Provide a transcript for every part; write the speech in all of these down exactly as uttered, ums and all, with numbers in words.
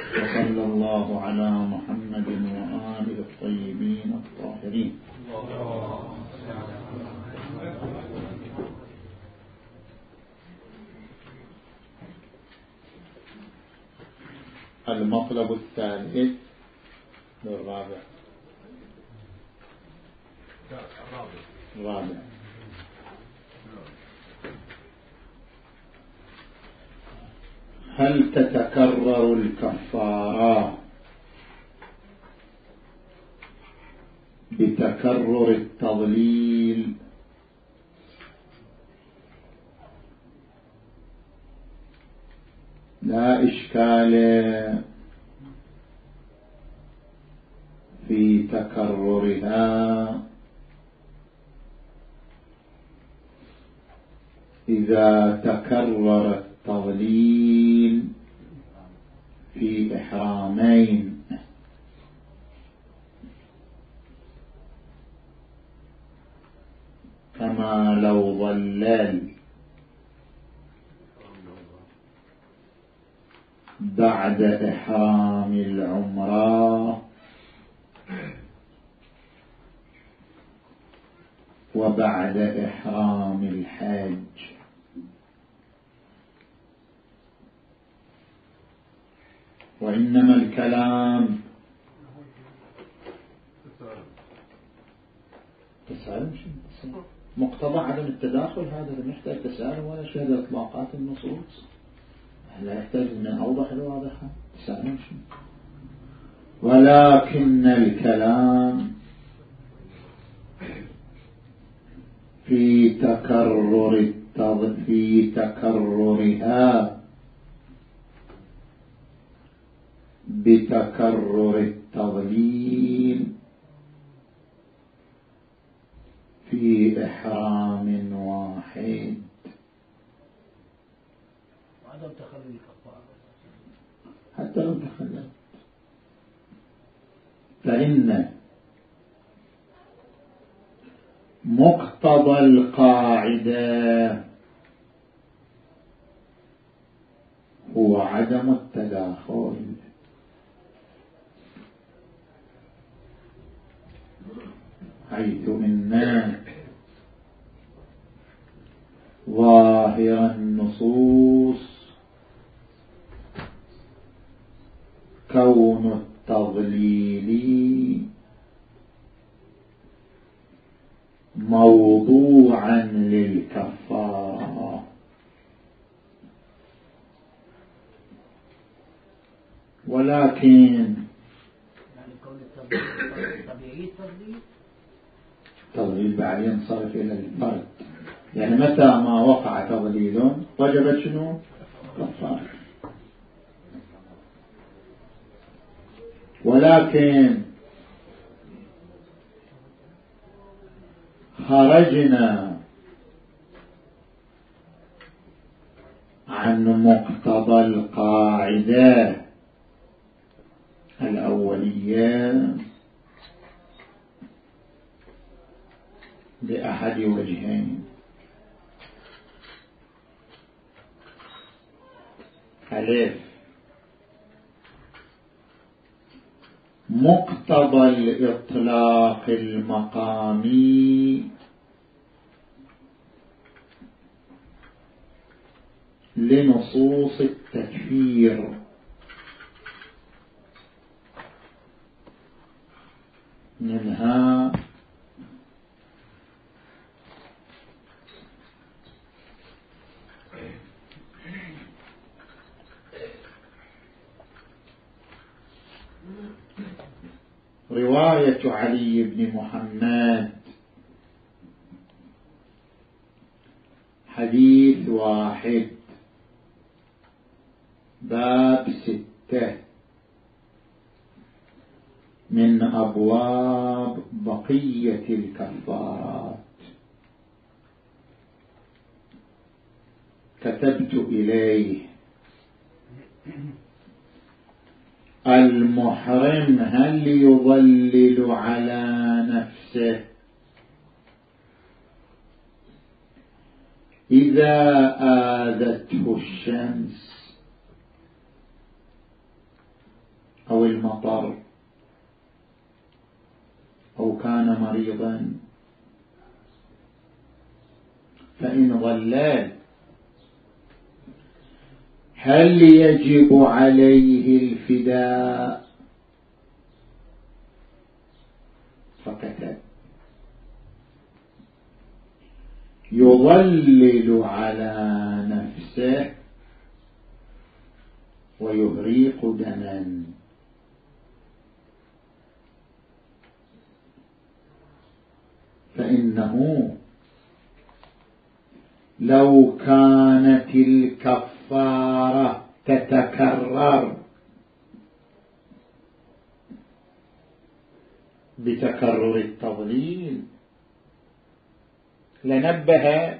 وصلى الله على محمد وآله الطيبين الطاهرين. المطلب الثالث والرابع الرابع هل تتكرر الكفارة بتكرر التضليل لا إشكال في تكررها إذا تكرر التضليل في إحرامين، كما لو ضلل بعد إحرام العمرة وبعد إحرام الحج. وإنما الكلام تسأل مقتضى عدم التداخل، هذا لا يحتاج تسأل ولا شهد إطلاقات النصوص، لا يحتاج من أوضح الواضحة تسأل. ولكن الكلام في تكرر التض... في تكررها بتكرر التضليل في إحرام واحد. وعدم تخلل الكفارة حتى لو تخلل، فإن مقتضى القاعدة هو عدم التداخل، حيث إن ظاهر النصوص كون التضليل موضوعا للكفارة، ولكن يعني كون التضليل طبيعي التضليل تضليل بعد ينصرف إلى الفرد، يعني متى ما وقع تضليل وجبت شنو كفارة. ولكن خرجنا عن مقتضى القاعدة الأولية بأحد وجهين: ألف، مقتضى الإطلاق المقامي لنصوص التكفير، منها رواية علي بن محمد حديث واحد باب ستة من أبواب بقية الكفارات. كتبت إليه: المحرم هل يضلل على نفسه إذا آذته الشمس المطر أو كان مريضا، فإن ظلل هل يجب عليه الفداء؟ فكتب يظلل على نفسه ويهريق دما، فإنه لو كانت الكفارة تتكرر بتكرر التضليل لنبه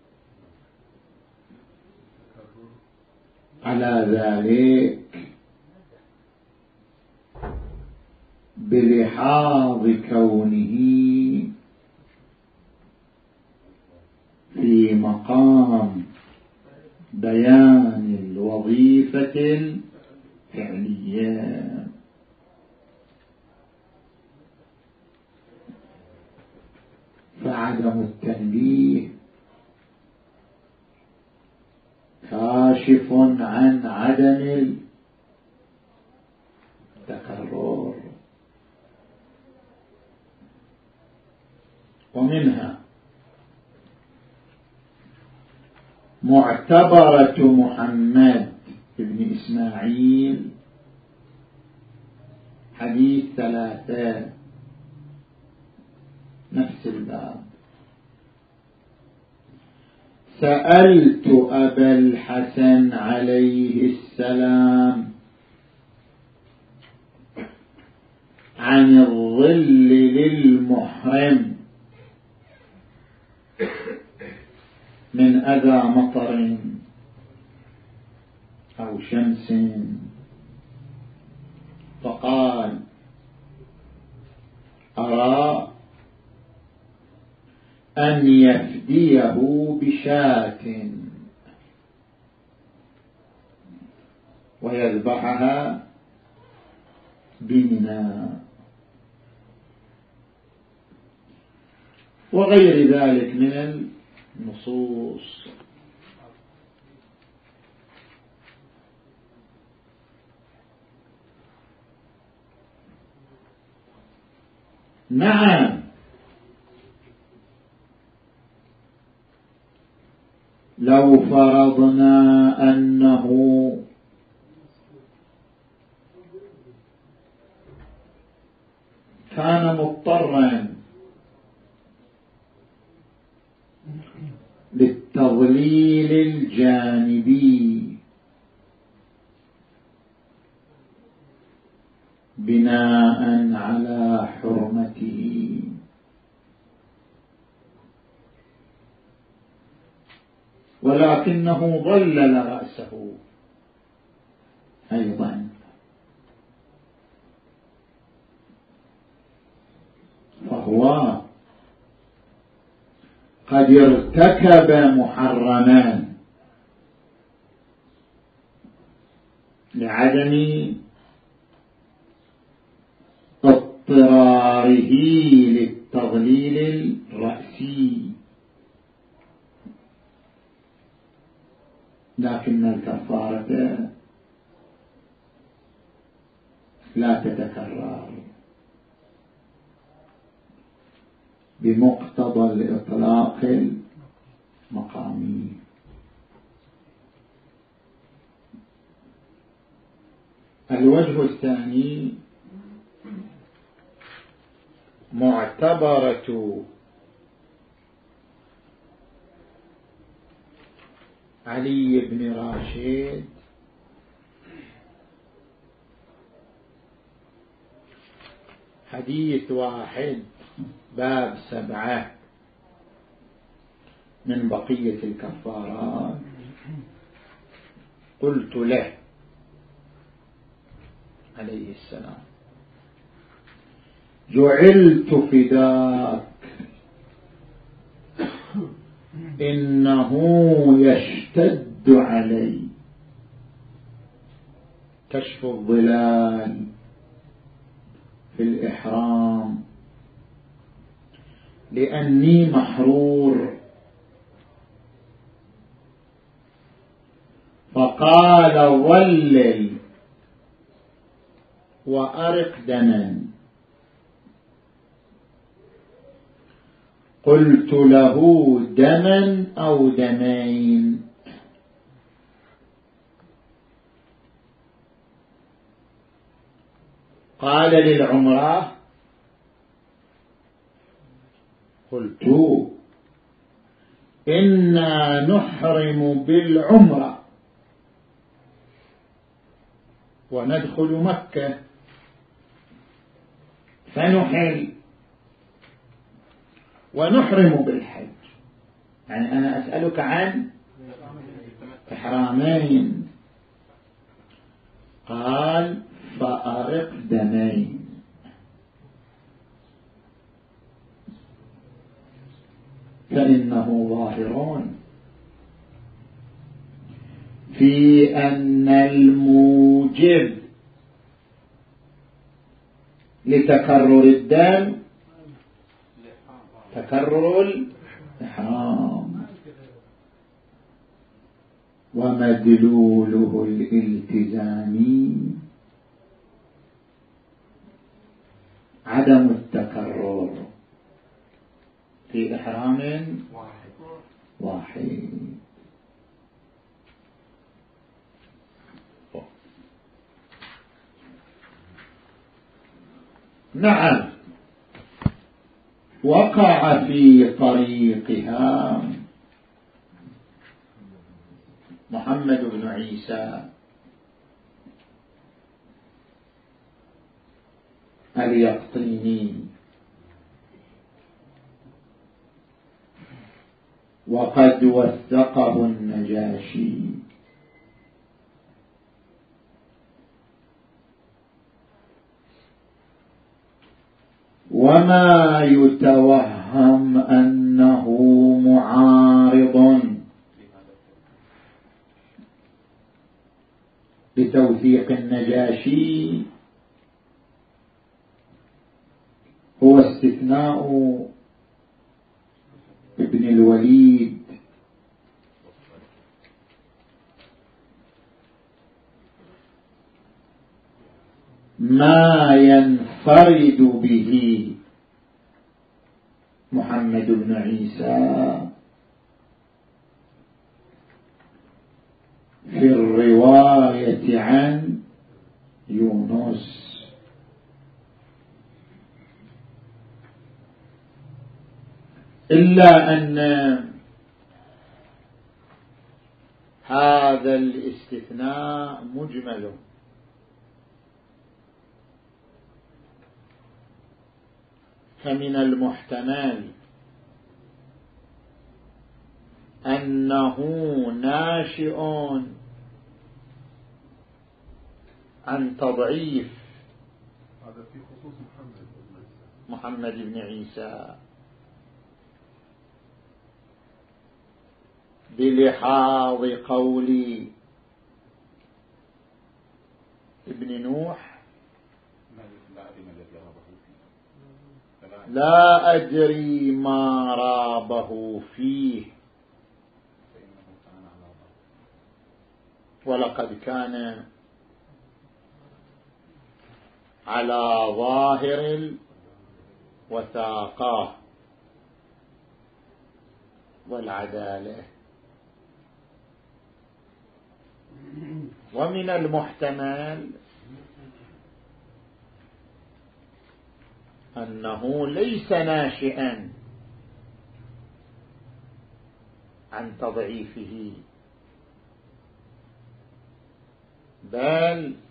على ذلك بلحاظ كونه في مقام بيان الوظيفة الفعلية. فعدم التنبيه كاشف عن عدم التكرر. ومنها معتبرة محمد بن إسماعيل حديث ثلاثة نفس الباب: سألت أبا الحسن عليه السلام عن الظل للمحرم من أذى مطر أو شمس، فقال: أرى أن يفديه بشاة ويذبحها بمنى، وغير ذلك من النصوص. نعم، لو فرضنا أنه كان مضطرا للتضليل الجانبي بناء على حرمته، ولكنه ظلل رأسه أيضا، فهو قد ارتكب محرما لعدم اضطراره للتضليل الرأسي، لكن الكفارة لا تتكرر بمقتضى الإطلاق المقامي. الوجه الثاني معتبرة علي بن راشد حديث واحد باب سبعة من بقية الكفارات. قلت له عليه السلام: جعلت فداك، إنه يشتد علي كشف الظلال في الإحرام لأني محرور، فقال ظلل وأرق دما. قلت له دما أو دمين؟ قال للعمرة. قلت إنا نحرم بالعمرة وندخل مكة فنحل ونحرم بالحج. يعني أنا أسألك عن إحرامين. قال فأرق دمين. فإنه ظاهر في أن الموجب لتكرر الدم تكرر الإحرام، ومدلوله الالتزامي عدم التكرر في إحرام واحد. نعم، وقع في طريقها محمد بن عيسى اليقطيني، وقد وثقه النجاشي، وما يتوهم أنه معارض بتوثيق النجاشي هو استثناء ابن الوليد ما ينفرد به محمد بن عيسى في الرواية عن يونس، إلا أن هذا الاستثناء مجمل، فمن المحتمل أنه ناشئ عن تضعيف هذا في خصوص محمد محمد بن عيسى بلحاظ قول ابن نوح لا أدري ما رابه فيه ولقد كان على ظاهر الوثاقة والعدالة. ومن المحتمل أنه ليس ناشئا عن تضعيفه، بل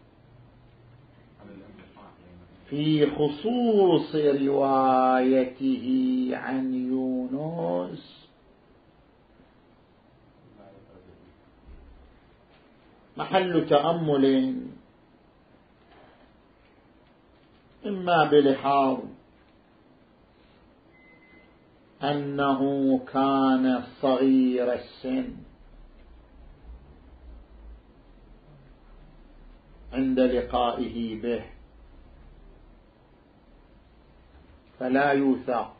في خصوص روايته عن يونس محل تأمل، إما بلحاظ أنه كان صغير السن عند لقائه به، فلا يوثق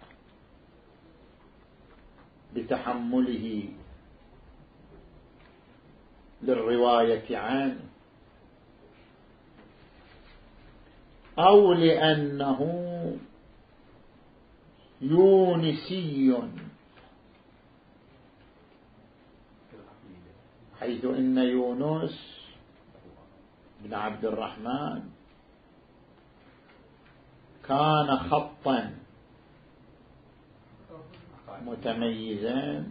بتحمله للرواية عنه، أو لأنه يونسي، حيث إن يونس بن عبد الرحمن كان خطا متميزا،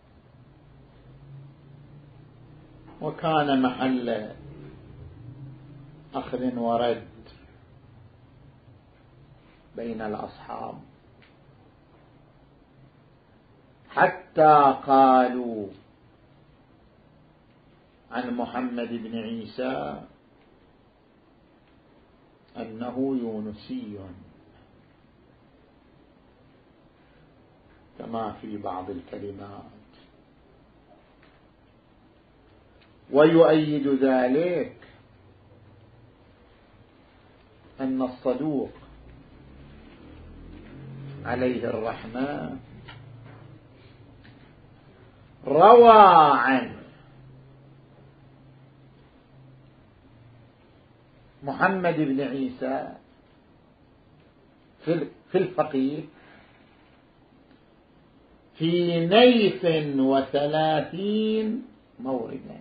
وكان محل أخذ ورد بين الأصحاب، حتى قالوا عن محمد بن عيسى أنه يونسي، كما في بعض الكلمات. ويؤيد ذلك أن الصدوق عليه الرحمة روى عن محمد بن عيسى في الفقيه في نيف وثلاثين موردا،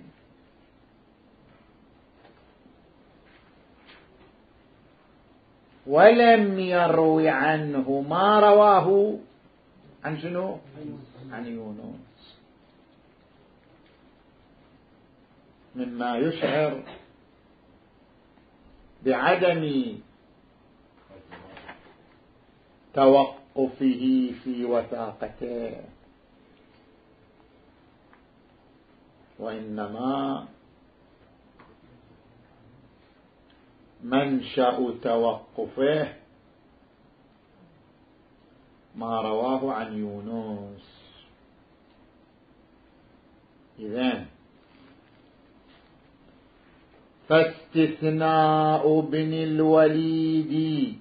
ولم يروي عنه ما رواه عن شنو؟ عن يونس، مما يشعر بعدم توقفه في وثاقته، وإنما منشأ توقفه ما رواه عن يونس. إذن فاستثناء بن الوليد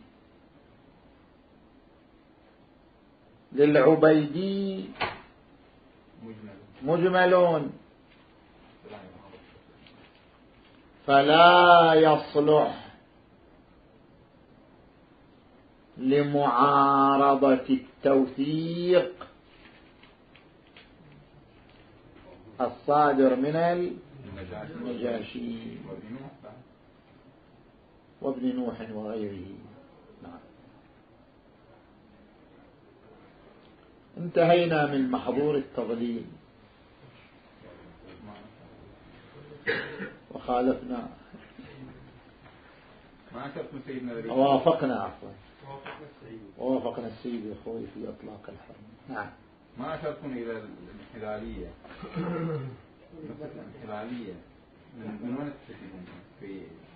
للعبيدي مجمل، فلا يصلح لمعارضة التوثيق الصادر من النجاشي وابن نوح وغيره. نعم. انتهينا من محظور التضليل وخالفنا ووافقنا عفوا ووافقنا السيد أخوي في إطلاق الحرم. نعم. ما أشرتم إلى الانحلالية الانحلالية من وين تستفيدون؟ في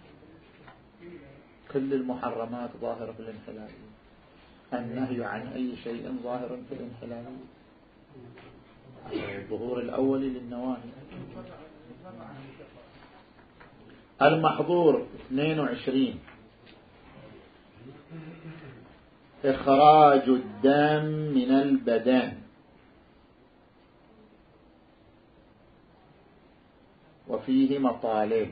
كل المحرمات ظاهرة في الانحلالية، النهي عن أي شيء ظاهر في الانحلالية، الظهور الأول للنواهي. المحظور اثنين وعشرين إخراج الدم من البدن، وفيه مطالب.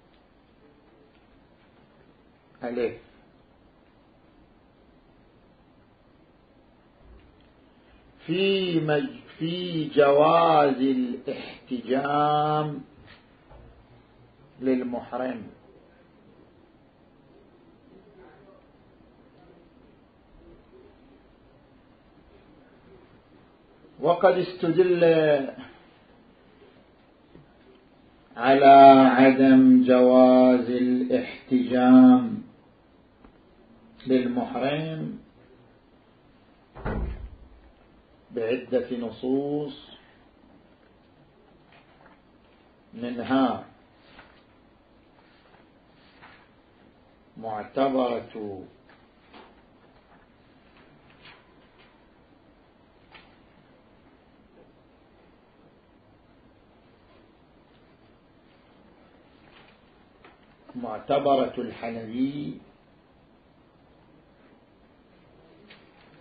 ألف: في مج في جواز الاحتجام للمحرم، وقد استدل على عدم جواز الاحتجام للمحرم بعدة نصوص، منها معتبرة معتبرة الحنبي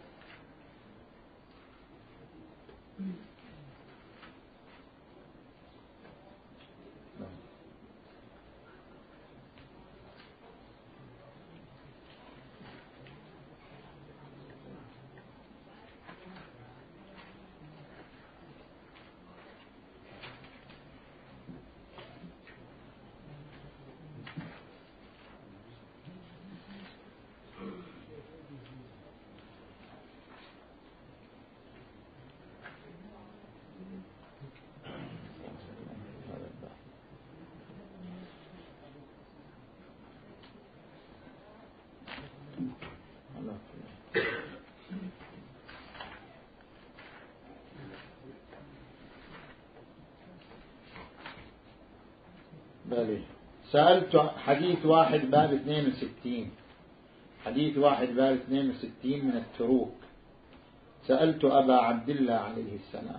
سألت حديث واحد باب اثنين وستين، حديث واحد باب اثنين وستين من التروك. سألت أبا عبد الله عليه السلام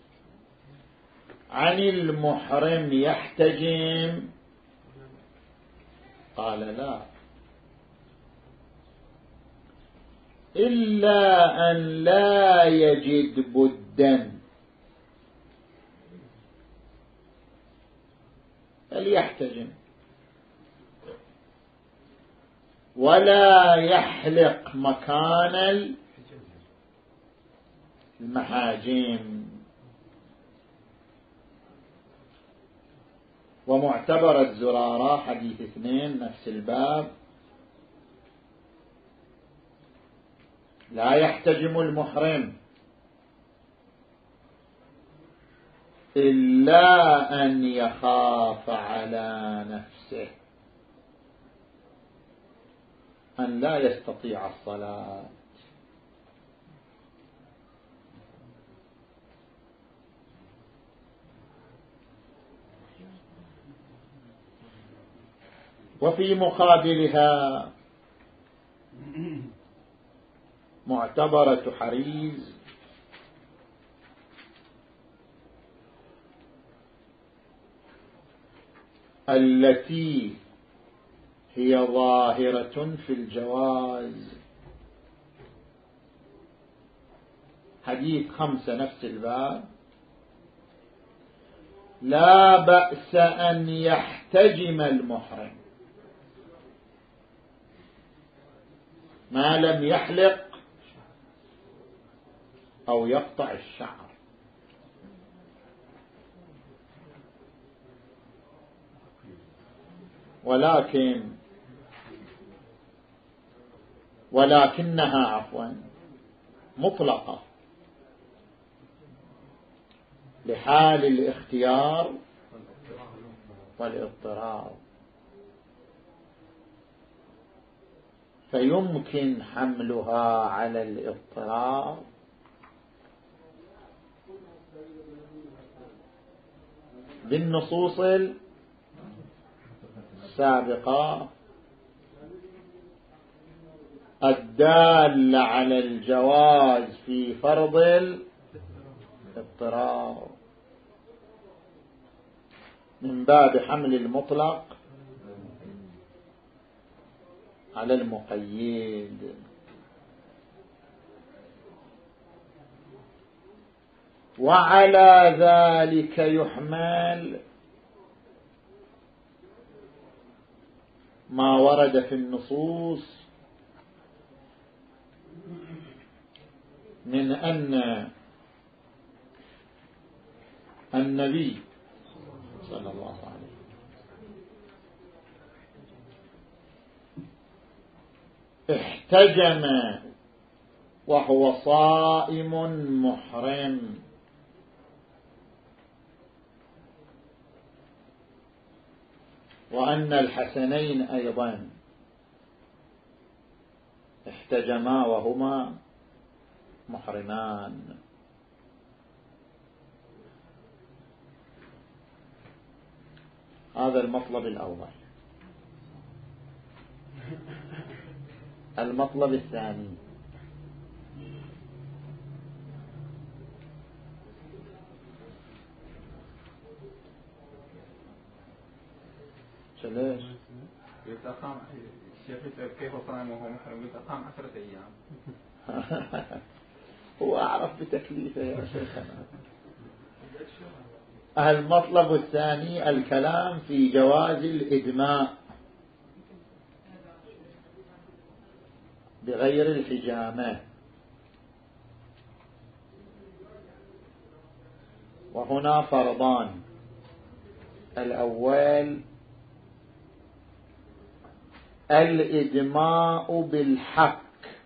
عن المحرم يحتجم؟ قال لا، إلا أن لا يجد بدا فليحتجم، ولا يحلق مكان المحاجم. ومعتبر الزرارة حديث اثنين نفس الباب، لا يحتجم المحرم إلا أن يخاف على نفسه أن لا يستطيع الصلاة. وفي مقابلها معتبرة حريز التي هي ظاهرة في الجواز، حديث خمسة نفس الباب، لا بأس أن يحتجم المحرم ما لم يحلق أو يقطع الشعر. ولكن ولكنها عفوا مطلقة لحال الاختيار والاضطرار، فيمكن حملها على الاضطرار بالنصوص السابقة الدالة على الجواز في فرض الاضطرار من باب حمل المطلق على المقيد. وعلى ذلك يحمل ما ورد في النصوص من أن النبي صلى الله عليه وسلم احتجم وهو صائم محرم، وأن الحسنين أيضا احتجما وهما محرمان. هذا المطلب الأول. المطلب الثاني ليش؟ يتقام الشيخ كيف صام وهو محرم؟ يتقام عشرة أيام. هو أعرف بتكليفه يا شيخنا. المطلب الثاني الكلام في جواز الإدماء بغير الحجامة، وهنا فرضان. الأول الإدماء بالحك،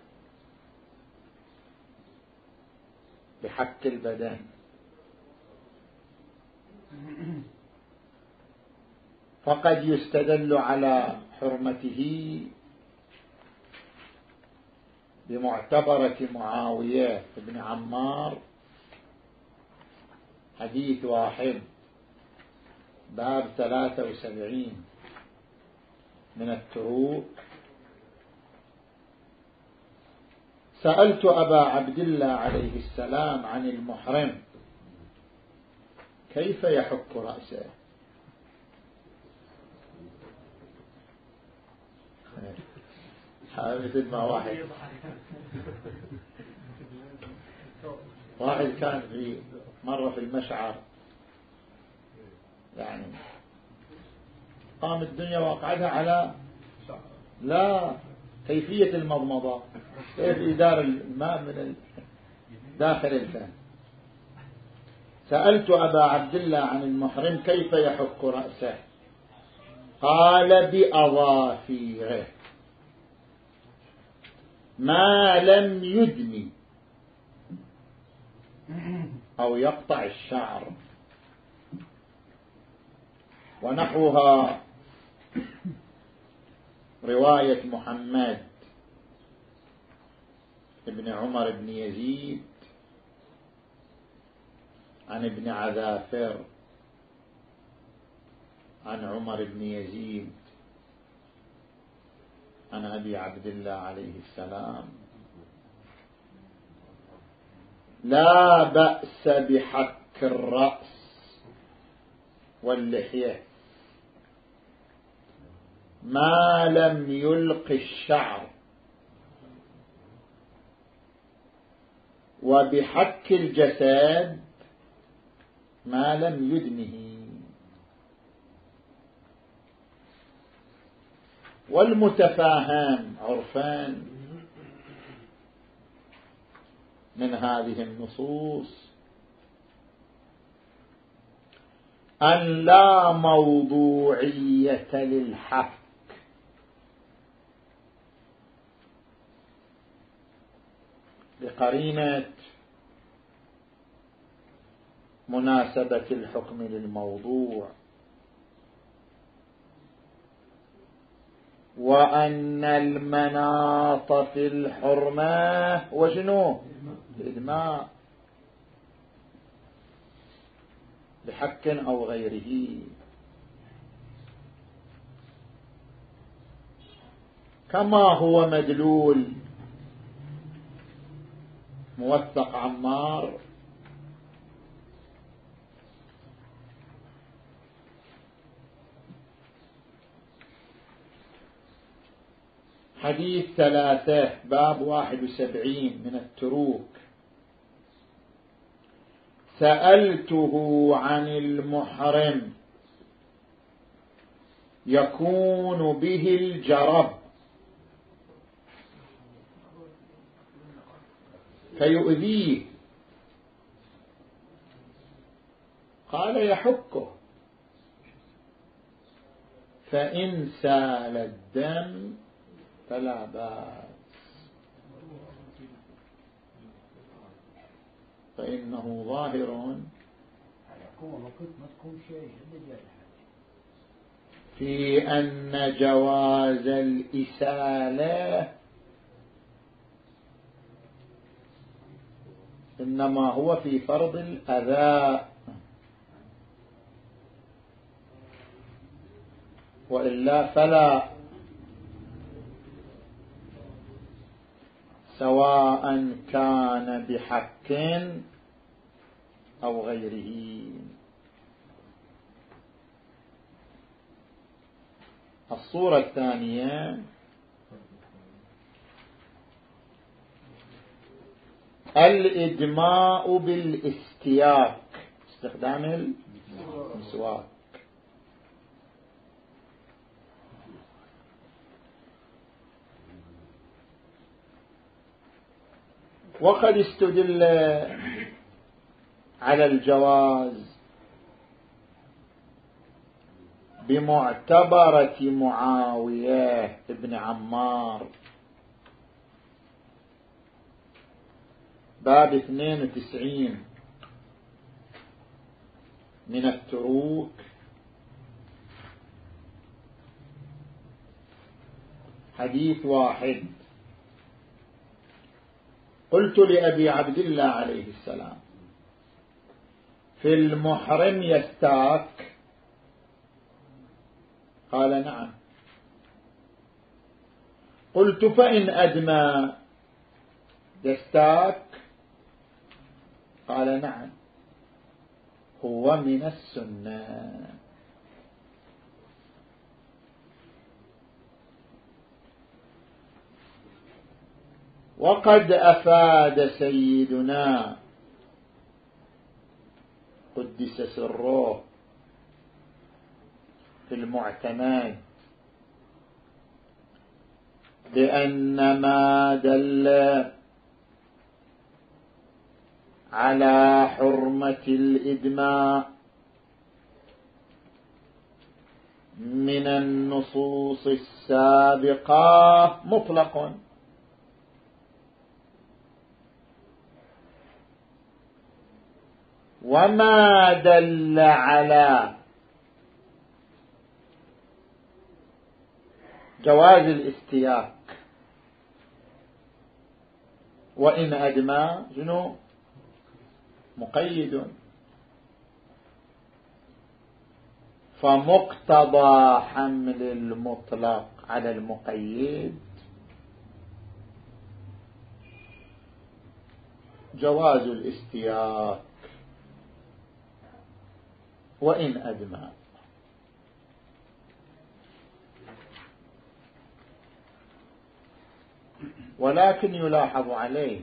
بحك البدن، فقد يستدل على حرمته بمعتبرة معاوية بن عمار حديث واحد باب ثلاثة وسبعين من التروك: سألت أبا عبد الله عليه السلام عن المحرم كيف يحك رأسه. مثل ما واحد واحد كان في مرة في المشعر، يعني قام الدنيا وقعدها على لا كيفية المضمضة، كيف إدار الماء من داخل الفم. سألت أبا عبد الله عن المحرم كيف يحك رأسه، قال: بأظافيره ما لم يدني أو يقطع الشعر. ونحوها رواية محمد ابن عمر بن يزيد عن ابن عذافر عن عمر بن يزيد عن أبي عبد الله عليه السلام: لا بأس بحك الرأس واللحية ما لم يلق الشعر، وبحك الجسد ما لم يدنه. والمتفاهم عرفان من هذه النصوص أن لا موضوعية للحك لقرينة مناسبة الحكم للموضوع، وأن المناط في الحرمة وشنو الإدماء بحك أو غيره. كما هو مدلول موثق عمار حديث ثلاثة باب واحد وسبعين من التروك: سألته عن المحرم يكون به الجرب فيؤذيه، قال: يحكه، فإن سال الدم فلا بأس، فإنه ظاهر في أن جواز الإسالة إنما هو في فرض الأذى، وإلا فلا، سواء كان بحك أو غيره. الصورة الثانية: الإدماء بالاستياك، استخدام المسواك. وقد استدل على الجواز بمعتبرة معاوية ابن عمار باب اثنين وتسعين من التروك: حديث واحد: قلت لأبي عبد الله عليه السلام: في المحرم يستاك؟ قال: نعم. قلت فإن أدمى يستاك؟ قال نعم، هو من السنة. وقد أفاد سيدنا قدس سره في المعتمد بأن ما دل على حرمة الإدماء من النصوص السابقة مطلق، وما دل على جواز الاستياك وإن أدمى شنو؟ مقيد. فمقتضى حمل المطلق على المقيد جواز الاستياك وإن أدمى. ولكن يلاحظ عليه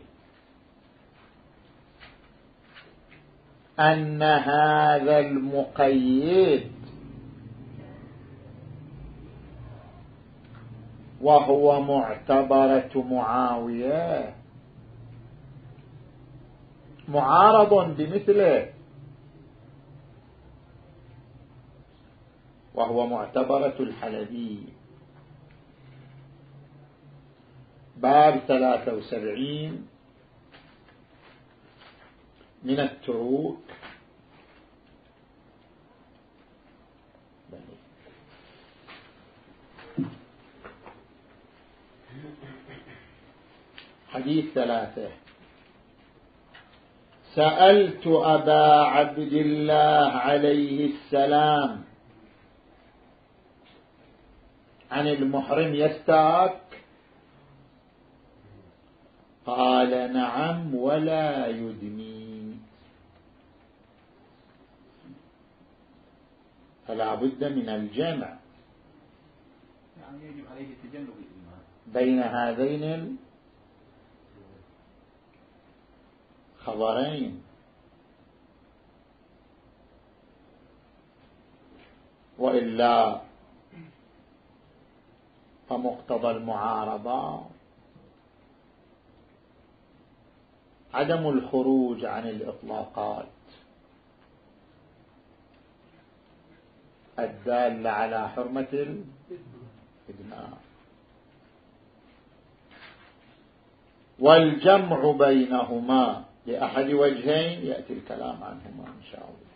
أن هذا المقيد وهو معتبرة معاوية معارض بمثله، وهو معتبرة الحلبي. باب ثلاثة وسبعين من التروك. حديث ثلاثة: سألت أبا عبد الله عليه السلام عن المحرم يستاك؟ قال نعم ولا يدمي. فلا بد من الجمع يعني يجب عليه تجنب الإيمان بين هذين الخبرين، وإلا فمقتضى المعارضة عدم الخروج عن الإطلاقات الدالة على حرمة الإدماء، والجمع بينهما لأحد وجهين يأتي الكلام عنهما إن شاء الله.